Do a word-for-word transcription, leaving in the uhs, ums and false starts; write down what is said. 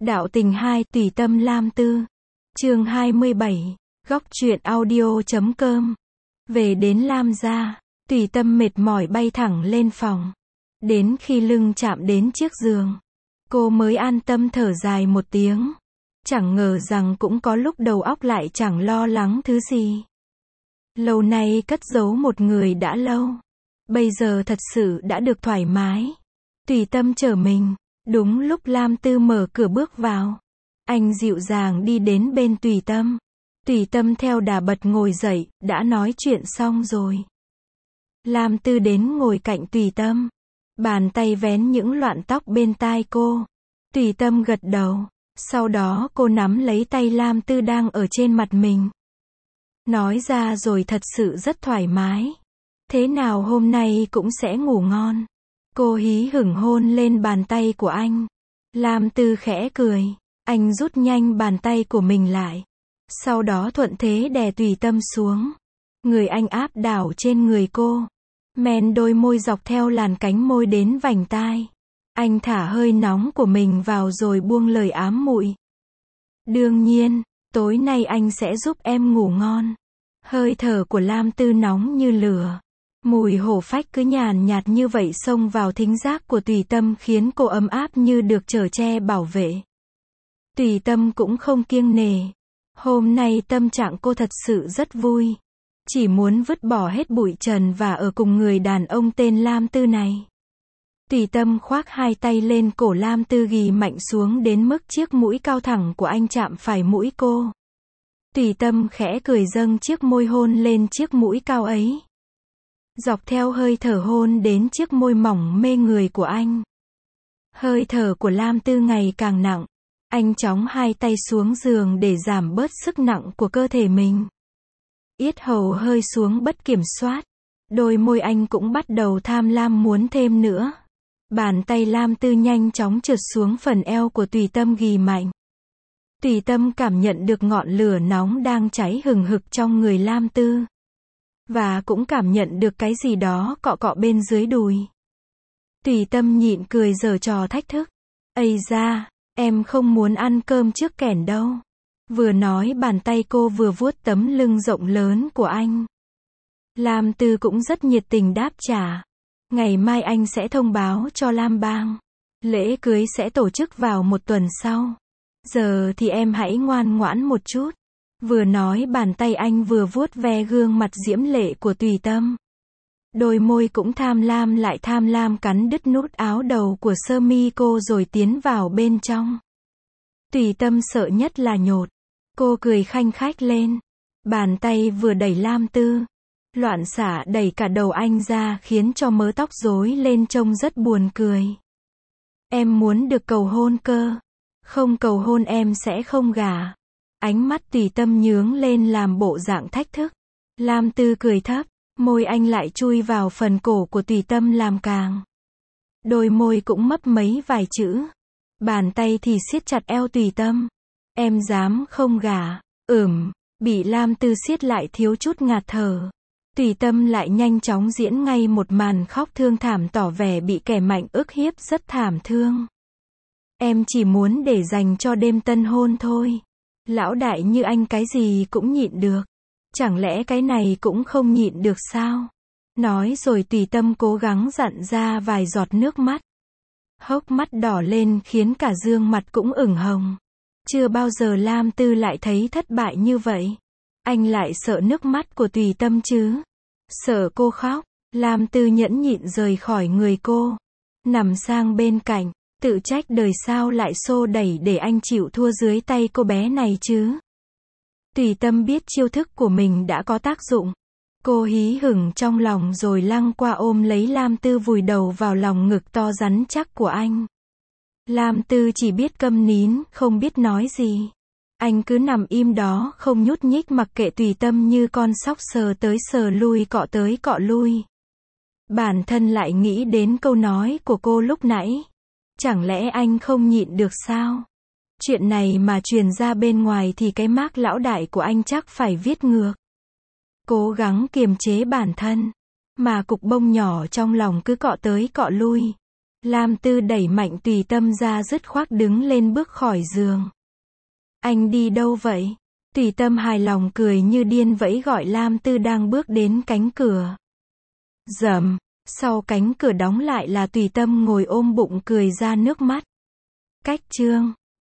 Đạo tình hai, tùy tâm Lam Tư. Chương hai mươi bảy. Góc truyện audio chấm com. Về đến Lam gia, tùy tâm mệt mỏi bay thẳng lên phòng. Đến khi lưng chạm đến chiếc giường, cô mới an tâm thở dài một tiếng. Chẳng ngờ rằng cũng có lúc đầu óc lại chẳng lo lắng thứ gì. Lâu nay cất giấu một người đã lâu. Bây giờ thật sự đã được thoải mái. Tùy tâm trở mình. Đúng lúc Lam Tư mở cửa bước vào. Anh dịu dàng đi đến bên tùy tâm. Tùy tâm theo đà bật ngồi dậy, đã nói chuyện xong rồi. Lam Tư đến ngồi cạnh tùy tâm. Bàn tay vén những loạn tóc bên tai cô. Tùy tâm gật đầu. Sau đó cô nắm lấy tay Lam Tư đang ở trên mặt mình. Nói ra rồi thật sự rất thoải mái. Thế nào hôm nay cũng sẽ ngủ ngon. Cô hí hửng hôn lên bàn tay của anh. Lam Tư khẽ cười. Anh rút nhanh bàn tay của mình lại. Sau đó thuận thế đè tùy tâm xuống. Người anh áp đảo trên người cô. Men đôi môi dọc theo làn cánh môi đến vành tai. Anh thả hơi nóng của mình vào rồi buông lời ám muội. Đương nhiên, tối nay anh sẽ giúp em ngủ ngon. Hơi thở của Lam Tư nóng như lửa. Mùi hổ phách cứ nhàn nhạt như vậy xông vào thính giác của tùy tâm khiến cô ấm áp như được chở che bảo vệ. Tùy tâm cũng không kiêng nề. Hôm nay tâm trạng cô thật sự rất vui. Chỉ muốn vứt bỏ hết bụi trần và ở cùng người đàn ông tên Lam Tư này. Tùy tâm khoác hai tay lên cổ Lam Tư ghì mạnh xuống đến mức chiếc mũi cao thẳng của anh chạm phải mũi cô. Tùy tâm khẽ cười dâng chiếc môi hôn lên chiếc mũi cao ấy. Dọc theo hơi thở hôn đến chiếc môi mỏng mê người của anh. Hơi thở của Lam Tư ngày càng nặng. Anh chóng hai tay xuống giường để giảm bớt sức nặng của cơ thể mình. Yết hầu hơi xuống bất kiểm soát. Đôi môi anh cũng bắt đầu tham lam muốn thêm nữa. Bàn tay Lam Tư nhanh chóng trượt xuống phần eo của tùy tâm ghì mạnh. Tùy tâm cảm nhận được ngọn lửa nóng đang cháy hừng hực trong người Lam Tư. Và cũng cảm nhận được cái gì đó cọ cọ bên dưới đùi. Tùy tâm nhịn cười giở trò thách thức. Ây da, em không muốn ăn cơm trước kẻn đâu. Vừa nói bàn tay cô vừa vuốt tấm lưng rộng lớn của anh. Lam Tư cũng rất nhiệt tình đáp trả. Ngày mai anh sẽ thông báo cho Lam Bang. Lễ cưới sẽ tổ chức vào một tuần sau. Giờ thì em hãy ngoan ngoãn một chút. Vừa nói bàn tay anh vừa vuốt ve gương mặt diễm lệ của tùy tâm. Đôi môi cũng tham lam lại tham lam cắn đứt nút áo đầu của sơ mi cô rồi tiến vào bên trong. Tùy tâm sợ nhất là nhột. Cô cười khanh khách lên. Bàn tay vừa đẩy Lam Tư. Loạn xả đẩy cả đầu anh ra khiến cho mớ tóc rối lên trông rất buồn cười. Em muốn được cầu hôn cơ. Không cầu hôn em sẽ không gả. Ánh mắt tùy tâm nhướng lên làm bộ dạng thách thức. Lam Tư cười thấp. Môi anh lại chui vào phần cổ của tùy tâm làm càng. Đôi môi cũng mấp mấy vài chữ. Bàn tay thì siết chặt eo tùy tâm. Em dám không gả. Ừm. Bị Lam Tư siết lại thiếu chút ngạt thở. Tùy tâm lại nhanh chóng diễn ngay một màn khóc thương thảm tỏ vẻ bị kẻ mạnh ức hiếp rất thảm thương. Em chỉ muốn để dành cho đêm tân hôn thôi. Lão đại như anh cái gì cũng nhịn được. Chẳng lẽ cái này cũng không nhịn được sao? Nói rồi tùy tâm cố gắng dặn ra vài giọt nước mắt. Hốc mắt đỏ lên khiến cả dương mặt cũng ửng hồng. Chưa bao giờ Lam Tư lại thấy thất bại như vậy. Anh lại sợ nước mắt của tùy tâm chứ. Sợ cô khóc. Lam Tư nhẫn nhịn rời khỏi người cô. Nằm sang bên cạnh. Tự trách đời sao lại xô đẩy để anh chịu thua dưới tay cô bé này chứ. Tùy tâm biết chiêu thức của mình đã có tác dụng. Cô hí hửng trong lòng rồi lăng qua ôm lấy Lam Tư vùi đầu vào lòng ngực to rắn chắc của anh. Lam Tư chỉ biết câm nín, không biết nói gì. Anh cứ nằm im đó không nhúc nhích mặc kệ tùy tâm như con sóc sờ tới sờ lui cọ tới cọ lui. Bản thân lại nghĩ đến câu nói của cô lúc nãy. Chẳng lẽ anh không nhịn được sao? Chuyện này mà truyền ra bên ngoài thì cái mác lão đại của anh chắc phải viết ngược. Cố gắng kiềm chế bản thân. Mà cục bông nhỏ trong lòng cứ cọ tới cọ lui. Lam Tư đẩy mạnh Tùy Tâm ra dứt khoát đứng lên bước khỏi giường. Anh đi đâu vậy? Tùy Tâm hài lòng cười như điên vẫy gọi Lam Tư đang bước đến cánh cửa. Rầm, sau cánh cửa đóng lại là Tùy Tâm ngồi ôm bụng cười ra nước mắt. Cách chương